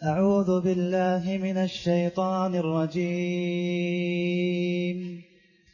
أعوذ بالله من الشيطان الرجيم.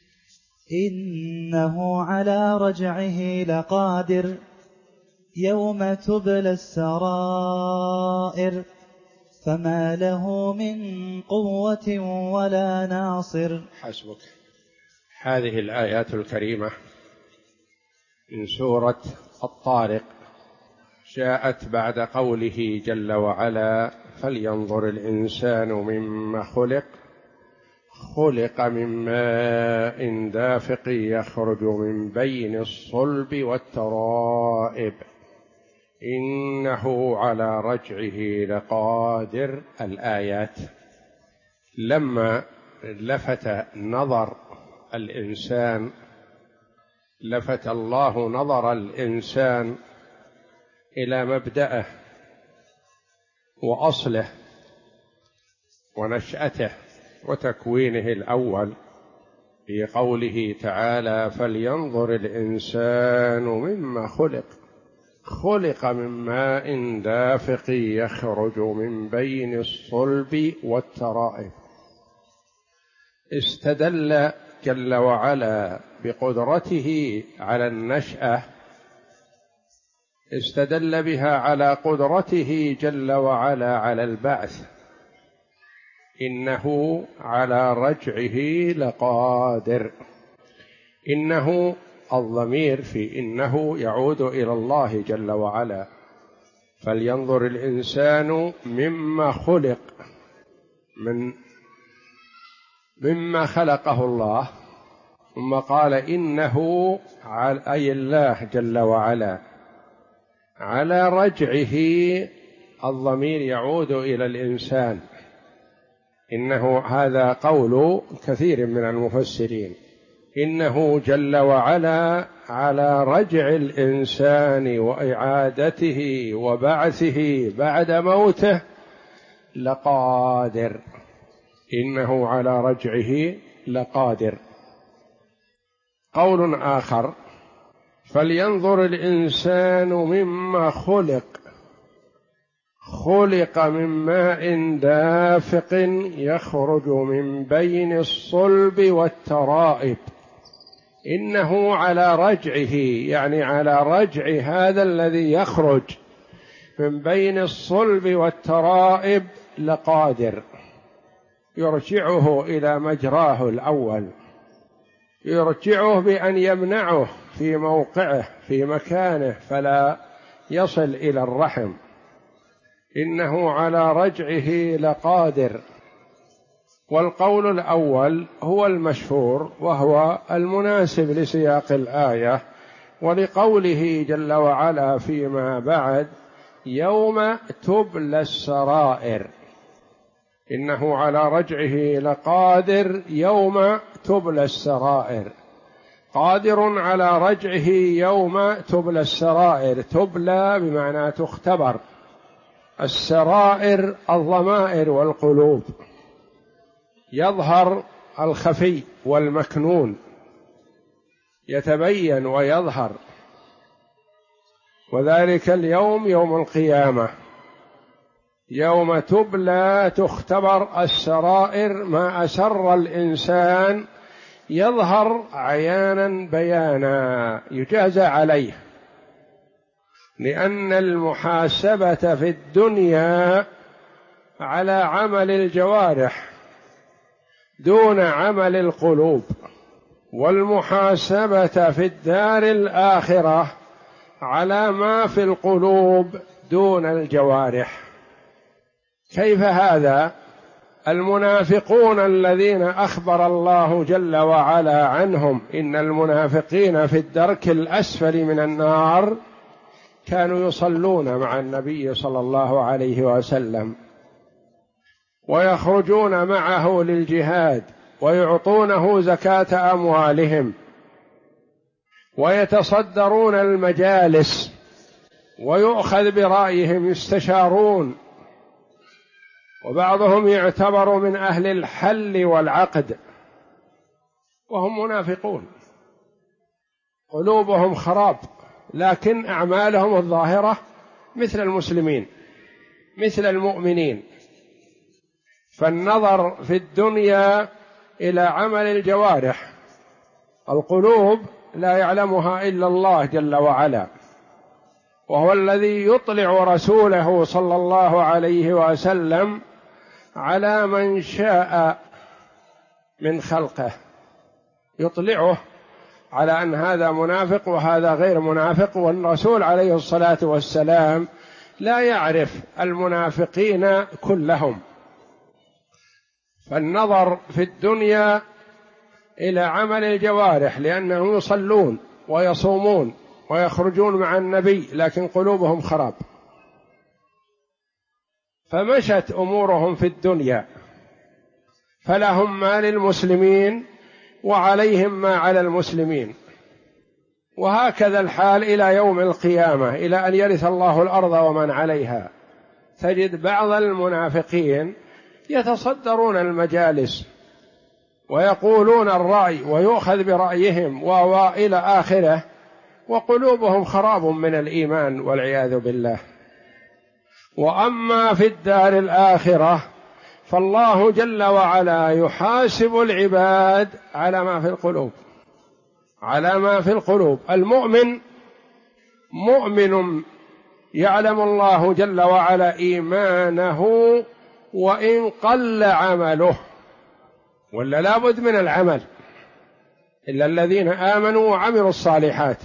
إنه على رجعه لقادر يوم تبلى السرائر فما له من قوة ولا ناصر. حسبك. هذه الآيات الكريمة من سورة الطارق جاءت بعد قوله جل وعلا: فلينظر الإنسان مما خلق، خلق من ماء دافق يخرج من بين الصلب والترائب إنه على رجعه لقادر. الآيات لما لفت الله نظر الإنسان إلى مبدأه وأصله ونشأته وتكوينه الأول في قوله تعالى: فلينظر الإنسان مما خلق، خلق من ماء دافق يخرج من بين الصلب والترائب. استدل جل وعلا بقدرته على النشأة، استدل بها على قدرته جل وعلا على البعث. إنه على رجعه لقادر. إنه الضمير في إنه يعود إلى الله جل وعلا. فلينظر الإنسان مما خلق، مما خلقه الله، ثم قال إنه أي الله جل وعلا على رجعه. الضمير يعود إلى الإنسان. إنه هذا قول كثير من المفسرين، إنه جل وعلا على رجع الإنسان وإعادته وبعثه بعد موته لقادر. إنه على رجعه لقادر. قول آخر: فلينظر الإنسان مما خلق، خلق من ماء دافق يخرج من بين الصلب والترائب. إنه على رجعه، يعني على رجع هذا الذي يخرج من بين الصلب والترائب لقادر. يرجعه إلى مجراه الأول، يرجعه بأن يمنعه في موقعه في مكانه فلا يصل إلى الرحم. إنه على رجعه لقادر. والقول الأول هو المشهور وهو المناسب لسياق الآية ولقوله جل وعلا فيما بعد: يوم تبلى السرائر. إنه على رجعه لقادر يوم تبلى السرائر. قادر على رجعه يوم تبلى السرائر. تبلى بمعنى تختبر. السرائر الضمائر والقلوب، يظهر الخفي والمكنون، يتبين ويظهر. وذلك اليوم يوم القيامة، يوم تبلى تختبر السرائر، ما أسر الإنسان يظهر عيانا بيانا يجازى عليه. لأن المحاسبة في الدنيا على عمل الجوارح دون عمل القلوب، والمحاسبة في الدار الآخرة على ما في القلوب دون الجوارح. كيف هذا؟ المنافقون الذين أخبر الله جل وعلا عنهم إن المنافقين في الدرك الأسفل من النار كانوا يصلون مع النبي صلى الله عليه وسلم، ويخرجون معه للجهاد، ويعطونه زكاة أموالهم، ويتصدرون المجالس، ويؤخذ برأيهم، يستشارون، وبعضهم يعتبر من أهل الحل والعقد، وهم منافقون قلوبهم خراب، لكن أعمالهم الظاهرة مثل المسلمين مثل المؤمنين. فالنظر في الدنيا إلى عمل الجوارح، القلوب لا يعلمها إلا الله جل وعلا، وهو الذي يطلع رسوله صلى الله عليه وسلم على من شاء من خلقه، يطلعه على أن هذا منافق وهذا غير منافق، والرسول عليه الصلاة والسلام لا يعرف المنافقين كلهم. فالنظر في الدنيا إلى عمل الجوارح، لأنهم يصلون ويصومون ويخرجون مع النبي لكن قلوبهم خراب، فمشت أمورهم في الدنيا، فلهم ما للمسلمين وعليهم ما على المسلمين، وهكذا الحال إلى يوم القيامة، إلى أن يرث الله الأرض ومن عليها. تجد بعض المنافقين يتصدرون المجالس ويقولون الرأي ويؤخذ برأيهم وإلى آخره، وقلوبهم خراب من الإيمان والعياذ بالله. وأما في الدار الآخرة فالله جل وعلا يحاسب العباد على ما في القلوب، على ما في القلوب. المؤمن مؤمن يعلم الله جل وعلا إيمانه وإن قل عمله، ولا لا بد من العمل إلا الذين آمنوا وعملوا الصالحات.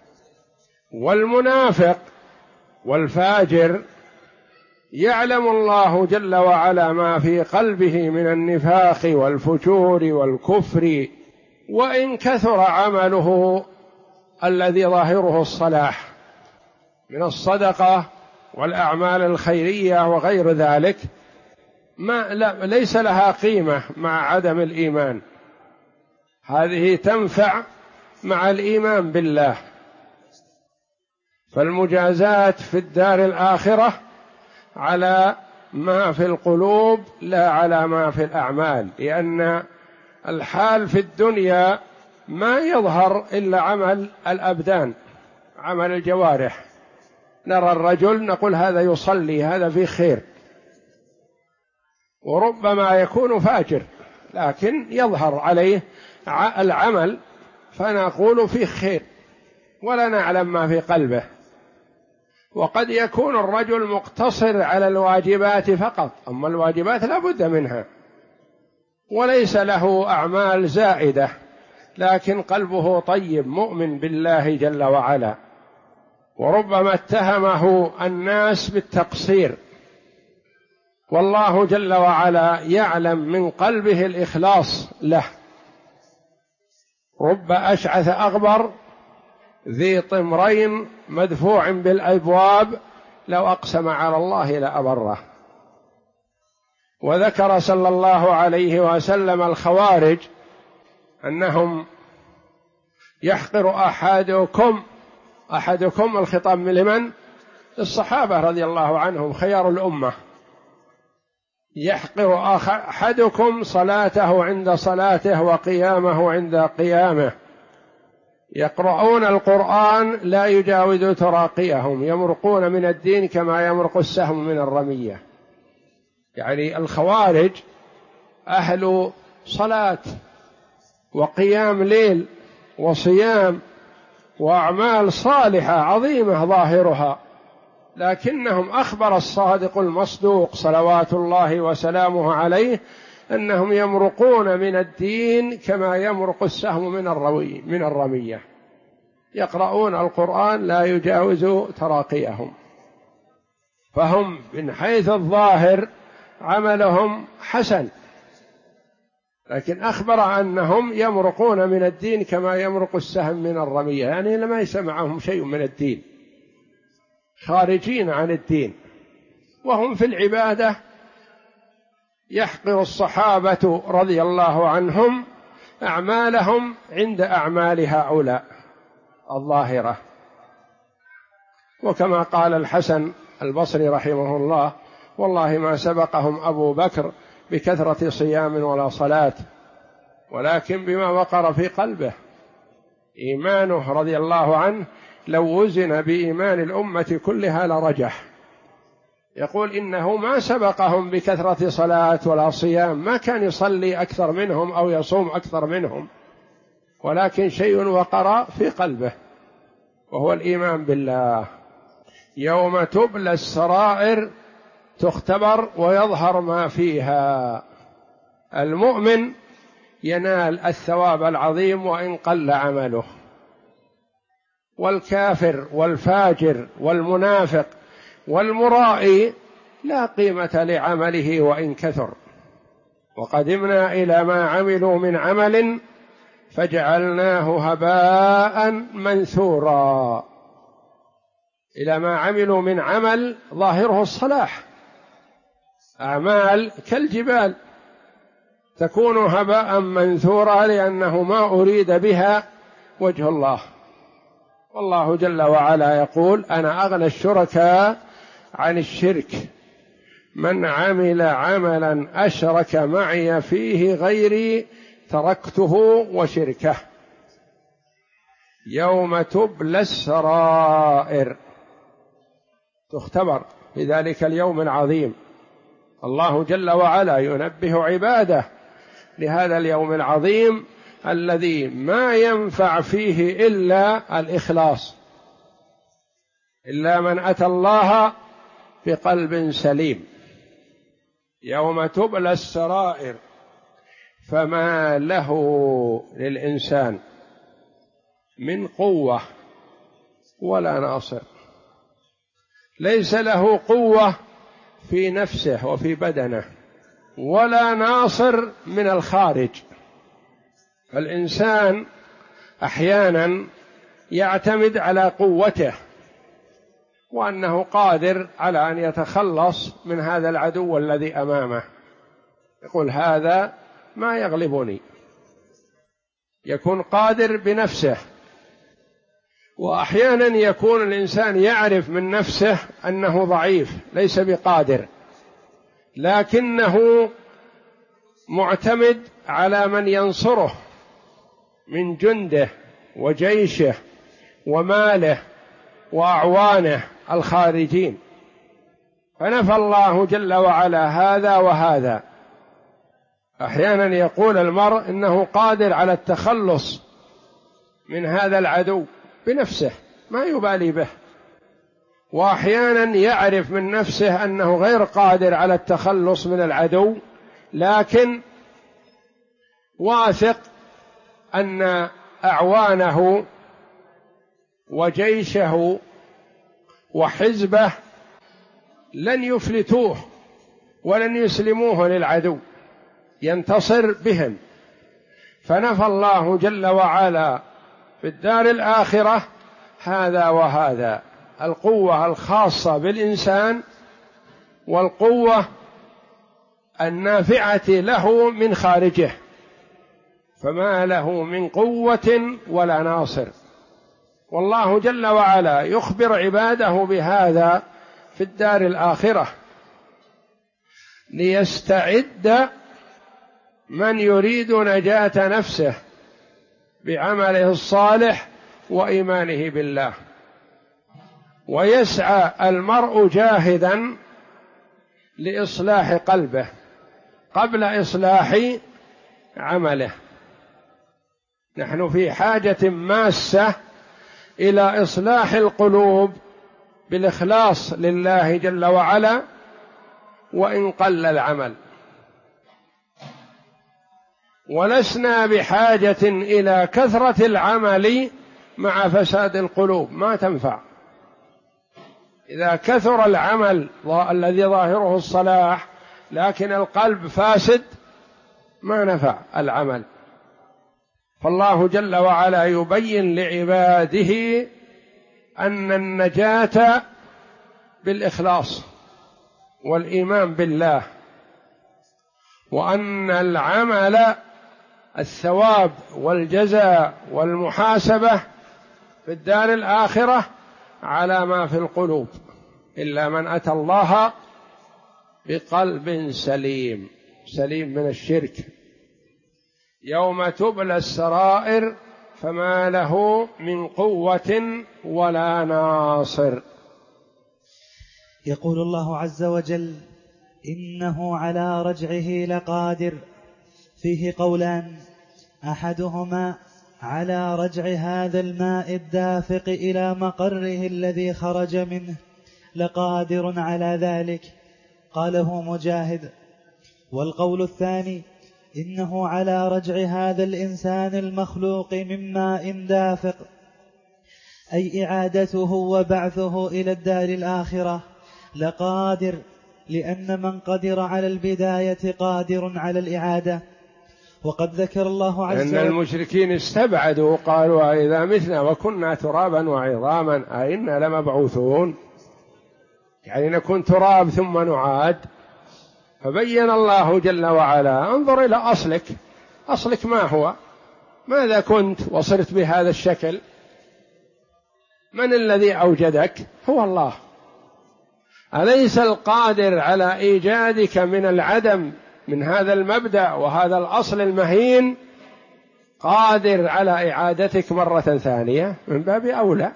والمنافق والفاجر يعلم الله جل وعلا ما في قلبه من النفاق والفجور والكفر، وإن كثر عمله الذي ظاهره الصلاح من الصدقة والأعمال الخيرية وغير ذلك، ليس لها قيمة مع عدم الإيمان. هذه تنفع مع الإيمان بالله. فالمجازات في الدار الآخرة على ما في القلوب لا على ما في الأعمال، لأن الحال في الدنيا ما يظهر إلا عمل الأبدان، عمل الجوارح. نرى الرجل نقول هذا يصلي، هذا فيه خير، وربما يكون فاجر لكن يظهر عليه العمل فنقول فيه خير ولا نعلم ما في قلبه. وقد يكون الرجل مقتصر على الواجبات فقط، أما الواجبات لا بد منها، وليس له أعمال زائدة، لكن قلبه طيب مؤمن بالله جل وعلا. وربما اتهمه الناس بالتقصير، والله جل وعلا يعلم من قلبه الإخلاص له. رب أشعث أغبر ذي طمرين مدفوع بالأبواب لو أقسم على الله لأبره. وذكر صلى الله عليه وسلم الخوارج أنهم يحقر أحدكم الخطاب لمن؟ الصحابة رضي الله عنهم خيار الأمة. يحقر أحدكم صلاته عند صلاته وقيامه عند قيامه، يقرؤون القرآن لا يجاوز تراقيهم، يمرقون من الدين كما يمرق السهم من الرمية. يعني الخوارج أهل صلاة وقيام ليل وصيام وأعمال صالحة عظيمة ظاهرها، لكنهم أخبر الصادق المصدوق صلوات الله وسلامه عليه أنهم يمرقون من الدين كما يمرق السهم من الرمية، يقرؤون القرآن لا يجاوز تراقيهم. فهم من حيث الظاهر عملهم حسن، لكن أخبر أنهم يمرقون من الدين كما يمرق السهم من الرمية، يعني لما يسمعهم شيء من الدين، خارجين عن الدين. وهم في العبادة يحقر الصحابة رضي الله عنهم أعمالهم عند أعمال هؤلاء الظاهرة. وكما قال الحسن البصري رحمه الله: والله ما سبقهم أبو بكر بكثرة صيام ولا صلاة، ولكن بما وقر في قلبه إيمانه رضي الله عنه لو وزن بإيمان الأمة كلها لرجح. يقول إنه ما سبقهم بكثرة صلاة ولا صيام، ما كان يصلي أكثر منهم أو يصوم أكثر منهم، ولكن شيء وقر في قلبه وهو الإيمان بالله. يوم تبلى السرائر، تختبر ويظهر ما فيها. المؤمن ينال الثواب العظيم وإن قل عمله، والكافر والفاجر والمنافق والمرائي لا قيمة لعمله وإن كثر. وقدمنا إلى ما عملوا من عمل فجعلناه هباء منثورا. إلى ما عملوا من عمل ظاهره الصلاح، أعمال كالجبال تكون هباء منثورا لأنه ما أريد بها وجه الله. والله جل وعلا يقول: أنا أغنى الشركاء عن الشرك، من عمل عملا أشرك معي فيه غيري تركته وشركه. يوم تبلى السرائر، تختبر في ذلك اليوم العظيم. الله جل وعلا ينبه عباده لهذا اليوم العظيم الذي ما ينفع فيه إلا الإخلاص، إلا من أتى الله بقلب سليم. يوم تبلى السرائر فما له للإنسان من قوة ولا ناصر. ليس له قوة في نفسه وفي بدنه، ولا ناصر من الخارج. الإنسان أحيانا يعتمد على قوته وأنه قادر على أن يتخلص من هذا العدو الذي أمامه، يقول هذا ما يغلبني، يكون قادر بنفسه. وأحيانا يكون الإنسان يعرف من نفسه أنه ضعيف ليس بقادر، لكنه معتمد على من ينصره من جنده وجيشه وماله وأعوانه الخارجين. فنفى الله جل وعلا هذا وهذا. أحيانا يقول المرء إنه قادر على التخلص من هذا العدو بنفسه ما يبالي به، وأحيانا يعرف من نفسه أنه غير قادر على التخلص من العدو، لكن واثق أن أعوانه وجيشه وحزبه لن يفلتوه ولن يسلموه للعدو، ينتصر بهم. فنفى الله جل وعلا في الدار الآخرة هذا وهذا، القوة الخاصة بالإنسان والقوة النافعة له من خارجه، فما له من قوة ولا ناصر. والله جل وعلا يخبر عباده بهذا في الدار الآخرة ليستعد من يريد نجاة نفسه بعمله الصالح وإيمانه بالله. ويسعى المرء جاهدا لإصلاح قلبه قبل إصلاح عمله. نحن في حاجة ماسة إلى إصلاح القلوب بالإخلاص لله جل وعلا وإن قل العمل، ولسنا بحاجة إلى كثرة العمل مع فساد القلوب، ما تنفع. إذا كثر العمل الذي ظاهره الصلاح لكن القلب فاسد ما نفع العمل. فالله جل وعلا يبين لعباده أن النجاة بالإخلاص والإيمان بالله، وأن العمل الثواب والجزاء والمحاسبة في الدار الآخرة على ما في القلوب، إلا من أتى الله بقلب سليم من الشرك. يوم تبلى السرائر فما له من قوة ولا ناصر. يقول الله عز وجل: إنه على رجعه لقادر. فيه قولان: أحدهما على رجع هذا الماء الدافق إلى مقره الذي خرج منه لقادر على ذلك، قاله مجاهد. والقول الثاني: إنه على رجع هذا الإنسان المخلوق من ماء دافق، أي إعادته وبعثه إلى الدار الآخرة لقادر، لأن من قدر على البداية قادر على الإعادة. وقد ذكر الله عز وجل أن المشركين استبعدوا، قالوا: إذا متنا وكنا ترابا وعظاما أئنا لمبعوثون، يعني نكون تراب ثم نعاد. فبين الله جل وعلا: انظر إلى أصلك ما هو، ماذا كنت وصرت بهذا الشكل؟ من الذي أوجدك؟ هو الله. أليس القادر على إيجادك من العدم، من هذا المبدأ وهذا الأصل المهين، قادر على إعادتك مرة ثانية؟ من باب أولى.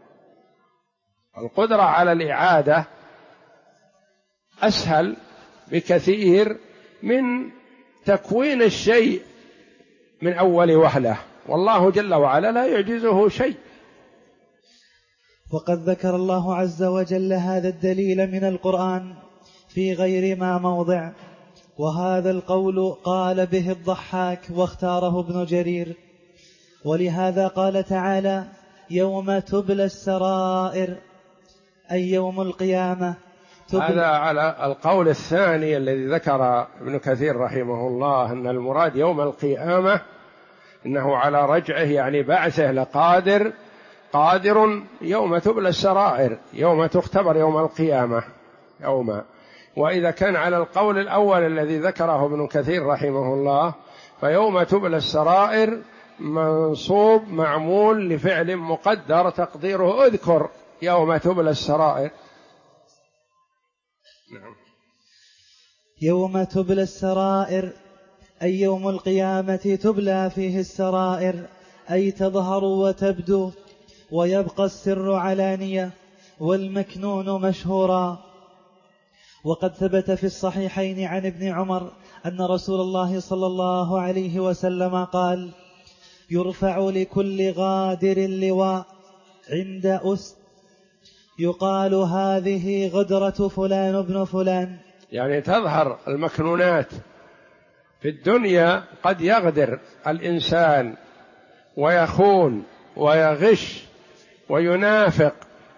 القدرة على الإعادة أسهل بكثير من تكوين الشيء من أول وهلة، والله جل وعلا لا يعجزه شيء. وقد ذكر الله عز وجل هذا الدليل من القرآن في غير ما موضع، وهذا القول قال به الضحاك واختاره ابن جرير. ولهذا قال تعالى: يوم تبلى السرائر، أي يوم القيامة. هذا على القول الثاني الذي ذكر ابن كثير رحمه الله، أن المراد يوم القيامة إنه على رجعه يعني بعثه لقادر، قادر يوم تبلى السرائر، يوم تختبر يوم القيامة يوم. وإذا كان على القول الأول الذي ذكره ابن كثير رحمه الله، فيوم تبلى السرائر منصوب معمول لفعل مقدر تقديره اذكر يوم تبلى السرائر. نعم. يوم تبلى السرائر أي يوم القيامة تبلى فيه السرائر، أي تظهر وتبدو، ويبقى السر علانية والمكنون مشهورا. وقد ثبت في الصحيحين عن ابن عمر أن رسول الله صلى الله عليه وسلم قال: يرفع لكل غادر لواء عند أسد يقال هذه غدرة فلان بن فلان. يعني تظهر المكنونات في الدنيا، قد يغدر الإنسان ويخون ويغش وينافق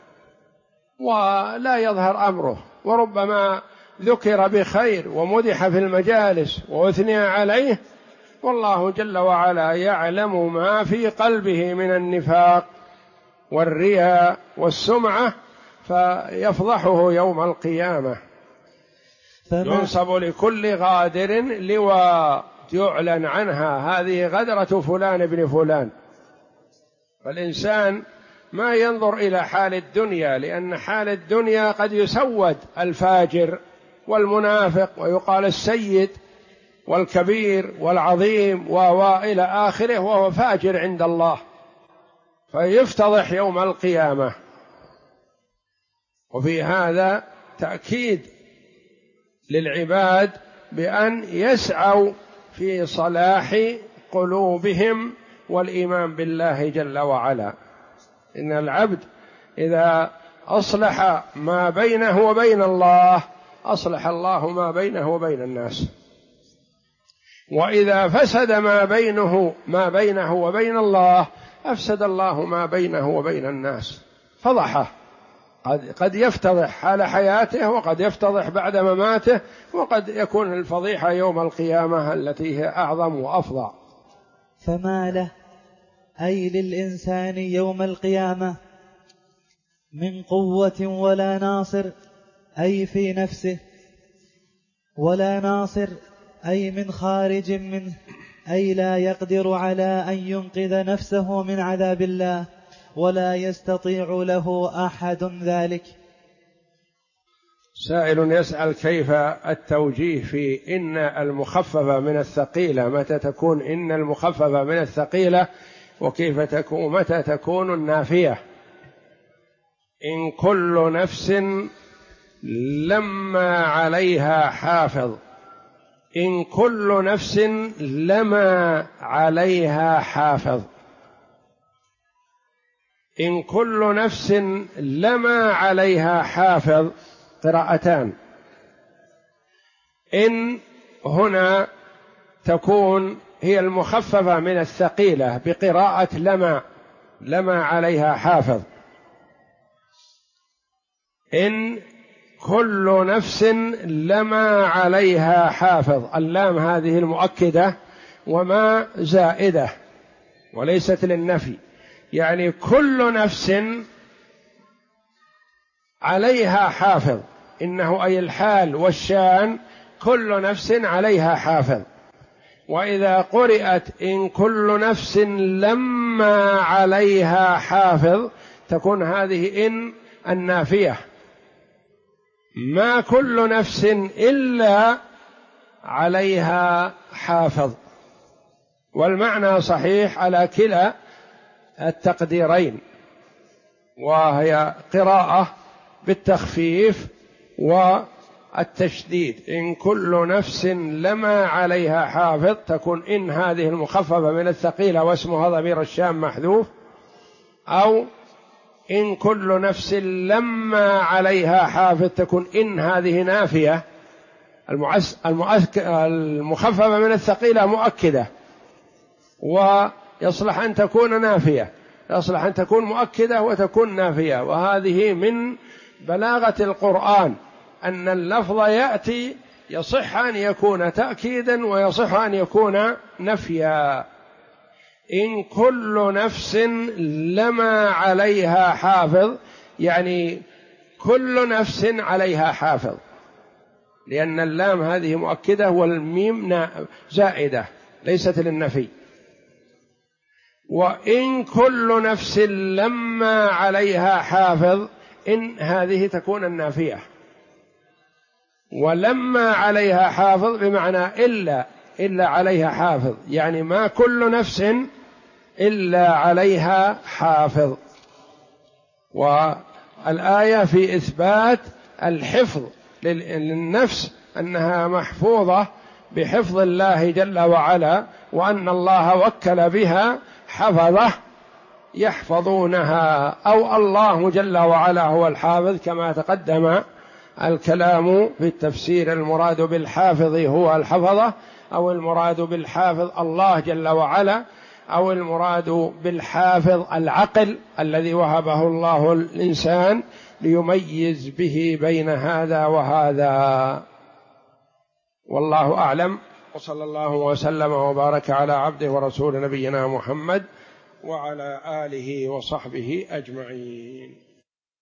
ولا يظهر أمره، وربما ذكر بخير ومدح في المجالس وأثني عليه، والله جل وعلا يعلم ما في قلبه من النفاق والرياء والسمعة، فيفضحه يوم القيامة. ينصب لكل غادر لواء يعلن عنها هذه غدرة فلان بن فلان. فالإنسان ما ينظر إلى حال الدنيا، لأن حال الدنيا قد يسود الفاجر والمنافق ويقال السيد والكبير والعظيم وإلى آخره، وهو فاجر عند الله، فيفتضح يوم القيامة. وفي هذا تأكيد للعباد بأن يسعوا في صلاح قلوبهم والإيمان بالله جل وعلا. إن العبد إذا أصلح ما بينه وبين الله أصلح الله ما بينه وبين الناس، وإذا فسد ما بينه وبين الله أفسد الله ما بينه وبين الناس، فضحه. قد يفتضح حال حياته، وقد يفتضح بعد مماته، وقد يكون الفضيحة يوم القيامة التي هي أعظم وأفظع. فما له أي للإنسان يوم القيامة من قوة ولا ناصر، أي في نفسه، ولا ناصر أي من خارج منه، أي لا يقدر على أن ينقذ نفسه من عذاب الله، ولا يستطيع له أحد ذلك. سائل يسأل: كيف التوجيه في إن المخففة من الثقيلة؟ متى تكون إن المخففة من الثقيلة، وكيف تكون متى تكون النافية؟ إن كل نفس لما عليها حافظ، إن كل نفس لما عليها حافظ. إن كل نفس لما عليها حافظ قراءتان. إن هنا تكون هي المخففة من الثقيلة بقراءة لما عليها حافظ. إن كل نفس لما عليها حافظ، اللام هذه المؤكدة وما زائدة وليست للنفي، يعني كل نفس عليها حافظ، إنه أي الحال والشان، كل نفس عليها حافظ. وإذا قرأت إن كل نفس لما عليها حافظ تكون هذه إن النافية، ما كل نفس إلا عليها حافظ. والمعنى صحيح على كلا التقديرين، وهي قراءة بالتخفيف والتشديد. إن كل نفس لما عليها حافظ تكون إن هذه المخففة من الثقيلة واسمها ضمير الشام محذوف، أو إن كل نفس لما عليها حافظ تكون إن هذه نافية، المخففة من الثقيلة مؤكدة، ويصلح أن تكون نافية، يصلح أن تكون مؤكدة وتكون نافية. وهذه من بلاغة القرآن أن اللفظ يأتي يصح أن يكون تأكيدا ويصح أن يكون نفيا. إن كل نفس لما عليها حافظ، يعني كل نفس عليها حافظ، لأن اللام هذه مؤكدة والميم زائدة ليست للنفي. وإن كل نفس لما عليها حافظ، إن هذه تكون النافية، ولما عليها حافظ بمعنى إلا عليها حافظ، يعني ما كل نفس إلا عليها حافظ. والآية في إثبات الحفظ للنفس، أنها محفوظة بحفظ الله جل وعلا، وأن الله وكل بها حفظه يحفظونها، أو الله جل وعلا هو الحافظ كما تقدم الكلام في التفسير. المراد بالحافظ هو الحفظة، أو المراد بالحافظ الله جل وعلا، أو المراد بالحافظ العقل الذي وهبه الله الإنسان ليميز به بين هذا وهذا. والله أعلم، وصلى الله وسلم وبارك على عبده ورسول نبينا محمد وعلى آله وصحبه أجمعين.